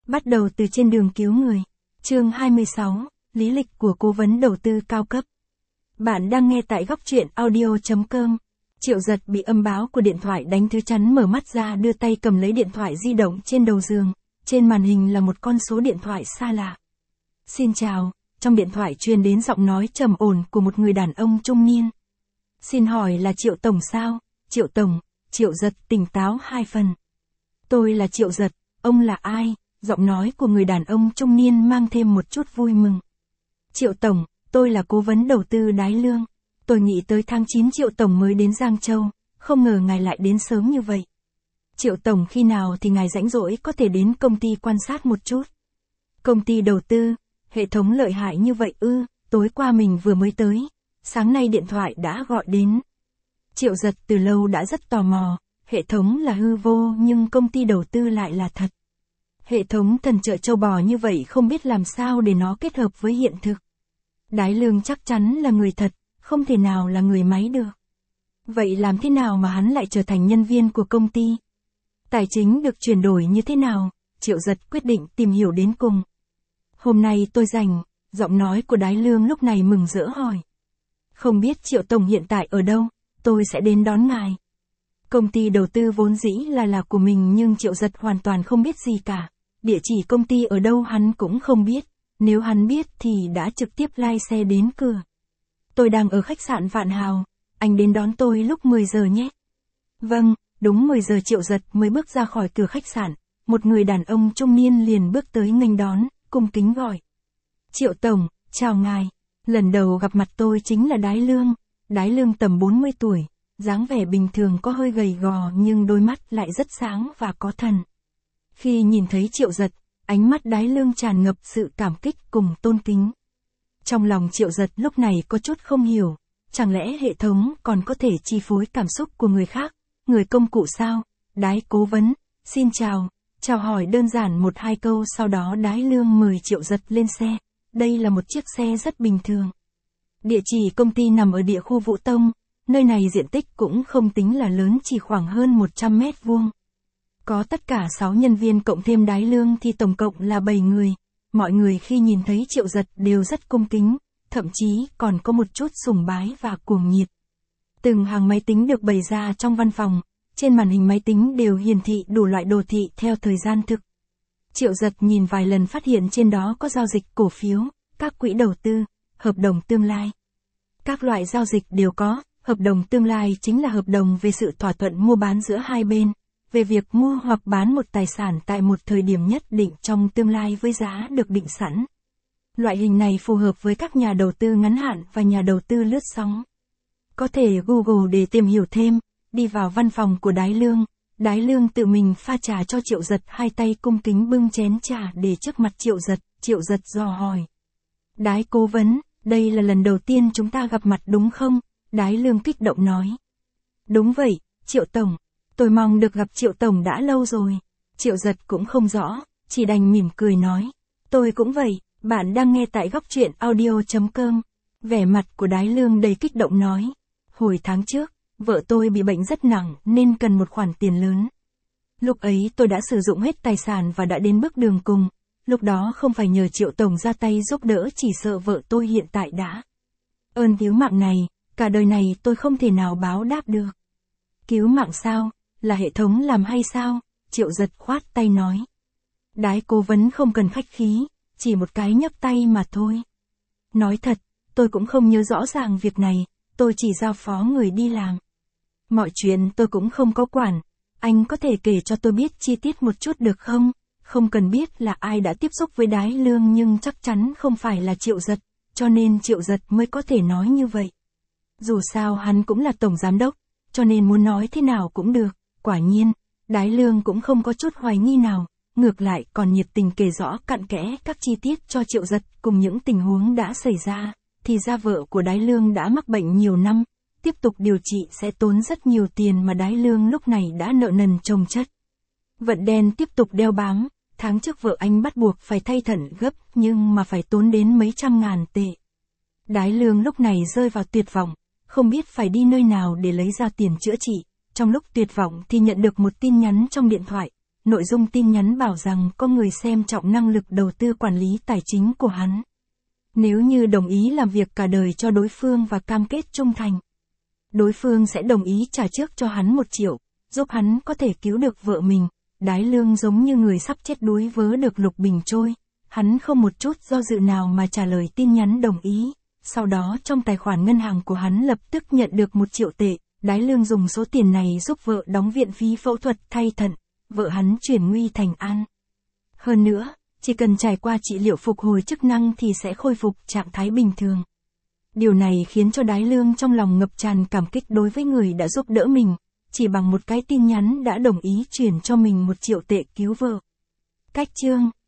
Bắt đầu từ trên đường cứu người. Chương 26, lý lịch của cố vấn đầu tư cao cấp. Bạn đang nghe tại góc truyện audio.com. Triệu Giật bị âm báo của điện thoại đánh thứ chắn, mở mắt ra đưa tay cầm lấy điện thoại di động trên đầu giường. Trên màn hình là một con số điện thoại xa lạ. Xin chào, trong điện thoại truyền đến giọng nói trầm ổn của một người đàn ông trung niên. Xin hỏi là Triệu Tổng sao? Triệu Tổng, Triệu Giật tỉnh táo 2 phần. Tôi là Triệu Giật, ông là ai? Giọng nói của người đàn ông trung niên mang thêm một chút vui mừng. Triệu Tổng, tôi là cố vấn đầu tư Đái Lương. Tôi nghĩ tới tháng 9 Triệu Tổng mới đến Giang Châu, không ngờ ngài lại đến sớm như vậy. Triệu Tổng, khi nào thì ngài rảnh rỗi có thể đến công ty quan sát một chút. Công ty đầu tư, hệ thống lợi hại như vậy ư? Tối qua mình vừa mới tới, sáng nay điện thoại đã gọi đến. Triệu Giật từ lâu đã rất tò mò, hệ thống là hư vô nhưng công ty đầu tư lại là thật. Hệ thống thần trợ châu bò như vậy không biết làm sao để nó kết hợp với hiện thực. Đái Lương chắc chắn là người thật, không thể nào là người máy được. Vậy làm thế nào mà hắn lại trở thành nhân viên của công ty? Tài chính được chuyển đổi như thế nào? Triệu Giật quyết định tìm hiểu đến cùng. Hôm nay tôi rảnh, giọng nói của Đái Lương lúc này mừng rỡ hỏi. Không biết Triệu Tổng hiện tại ở đâu, tôi sẽ đến đón ngài. Công ty đầu tư vốn dĩ là của mình nhưng Triệu Giật hoàn toàn không biết gì cả. Địa chỉ công ty ở đâu hắn cũng không biết, nếu hắn biết thì đã trực tiếp lai xe đến cửa. Tôi đang ở khách sạn Vạn Hào, anh đến đón tôi lúc 10 giờ nhé. Vâng, đúng 10 giờ Triệu Giật mới bước ra khỏi cửa khách sạn, một người đàn ông trung niên liền bước tới nghênh đón, cung kính gọi. Triệu Tổng, chào ngài, lần đầu gặp mặt tôi chính là Đái Lương. Đái Lương tầm 40 tuổi, dáng vẻ bình thường, có hơi gầy gò nhưng đôi mắt lại rất sáng và có thần. Khi nhìn thấy Triệu Giật, ánh mắt Đái Lương tràn ngập sự cảm kích cùng tôn kính. Trong lòng Triệu Giật lúc này có chút không hiểu, chẳng lẽ hệ thống còn có thể chi phối cảm xúc của người khác, người công cụ sao? Đái cố vấn, xin chào, chào hỏi đơn giản 1-2 câu, sau đó Đái Lương mời Triệu Giật lên xe. Đây là một chiếc xe rất bình thường. Địa chỉ công ty nằm ở địa khu Vũ Tông, nơi này diện tích cũng không tính là lớn, chỉ khoảng hơn 100 mét vuông. Có tất cả 6 nhân viên cộng thêm Đái Lương thì tổng cộng là 7 người. Mọi người khi nhìn thấy Triệu Giật đều rất cung kính, thậm chí còn có một chút sùng bái và cuồng nhiệt. Từng hàng máy tính được bày ra trong văn phòng, trên màn hình máy tính đều hiển thị đủ loại đồ thị theo thời gian thực. Triệu Giật nhìn vài lần phát hiện trên đó có giao dịch cổ phiếu, các quỹ đầu tư, hợp đồng tương lai. Các loại giao dịch đều có, hợp đồng tương lai chính là hợp đồng về sự thỏa thuận mua bán giữa hai bên, về việc mua hoặc bán một tài sản tại một thời điểm nhất định trong tương lai với giá được định sẵn. Loại hình này phù hợp với các nhà đầu tư ngắn hạn và nhà đầu tư lướt sóng. Có thể Google để tìm hiểu thêm, đi vào văn phòng của Đái Lương. Đái Lương tự mình pha trà cho Triệu Giật, hai tay cung kính bưng chén trà để trước mặt Triệu Giật. Triệu Giật dò hỏi. Đái cố vấn, đây là lần đầu tiên chúng ta gặp mặt đúng không? Đái Lương kích động nói. Đúng vậy, Triệu Tổng. Tôi mong được gặp Triệu Tổng đã lâu rồi. Triệu Giật cũng không rõ, chỉ đành mỉm cười nói. Tôi cũng vậy, bạn đang nghe tại góc truyện audio.com. Vẻ mặt của Đái Lương đầy kích động nói. Hồi tháng trước, vợ tôi bị bệnh rất nặng nên cần một khoản tiền lớn. Lúc ấy tôi đã sử dụng hết tài sản và đã đến bước đường cùng. Lúc đó không phải nhờ Triệu Tổng ra tay giúp đỡ, chỉ sợ vợ tôi hiện tại đã. Ơn cứu mạng này, cả đời này tôi không thể nào báo đáp được. Cứu mạng sao? Là hệ thống làm hay sao? Triệu Giật khoát tay nói. Đái cố vấn không cần khách khí, chỉ một cái nhấc tay mà thôi. Nói thật, tôi cũng không nhớ rõ ràng việc này, tôi chỉ giao phó người đi làm. Mọi chuyện tôi cũng không có quản, anh có thể kể cho tôi biết chi tiết một chút được không? Không cần biết là ai đã tiếp xúc với Đái Lương nhưng chắc chắn không phải là Triệu Giật, cho nên Triệu Giật mới có thể nói như vậy. Dù sao hắn cũng là tổng giám đốc, cho nên muốn nói thế nào cũng được. Quả nhiên, Đái Lương cũng không có chút hoài nghi nào, ngược lại còn nhiệt tình kể rõ cặn kẽ các chi tiết cho Triệu Giật cùng những tình huống đã xảy ra. Thì ra vợ của Đái Lương đã mắc bệnh nhiều năm, tiếp tục điều trị sẽ tốn rất nhiều tiền mà Đái Lương lúc này đã nợ nần chồng chất. Vận đen tiếp tục đeo bám, tháng trước vợ anh bắt buộc phải thay thận gấp nhưng mà phải tốn đến mấy trăm ngàn tệ. Đái Lương lúc này rơi vào tuyệt vọng, không biết phải đi nơi nào để lấy ra tiền chữa trị. Trong lúc tuyệt vọng thì nhận được một tin nhắn trong điện thoại. nội dung tin nhắn bảo rằng có người xem trọng năng lực đầu tư quản lý tài chính của hắn. Nếu như đồng ý làm việc cả đời cho đối phương và cam kết trung thành, đối phương sẽ đồng ý trả trước cho hắn 1 triệu, giúp hắn có thể cứu được vợ mình. Đái Lương giống như người sắp chết đuối vớ được lục bình trôi. Hắn không một chút do dự nào mà trả lời tin nhắn đồng ý. Sau đó trong tài khoản ngân hàng của hắn lập tức nhận được 1 triệu tệ. Đái Lương dùng số tiền này giúp vợ đóng viện phí phẫu thuật thay thận. Vợ hắn chuyển nguy thành an. Hơn nữa, chỉ cần trải qua trị liệu phục hồi chức năng thì sẽ khôi phục trạng thái bình thường. Điều này khiến cho Đái Lương trong lòng ngập tràn cảm kích đối với người đã giúp đỡ mình. Chỉ bằng một cái tin nhắn đã đồng ý chuyển cho mình 1 triệu tệ cứu vợ. Cách chương